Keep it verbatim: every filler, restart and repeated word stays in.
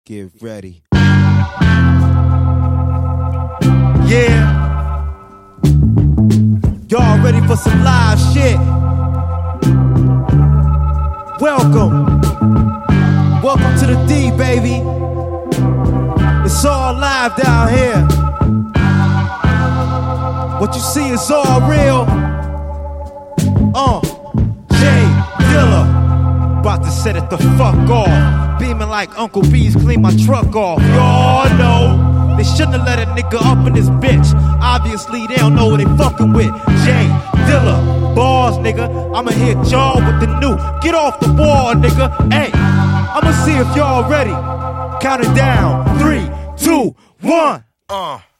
Get ready. Yeah. Y'all ready for some live shit? Welcome. Welcome to the D, baby. It's all live down here. What you see is all real. Uh, Jay Dilla. About to set it the fuck off. Beaming like Uncle B's clean my truck off. Y'all know they shouldn't have let a nigga up in this bitch. Obviously they don't know what they fucking with. Jay Dilla, bars, nigga. I'ma hit y'all with the new. Get off the wall, nigga. Hey, I'ma see if y'all ready. Count it down. Three, two, one. Uh.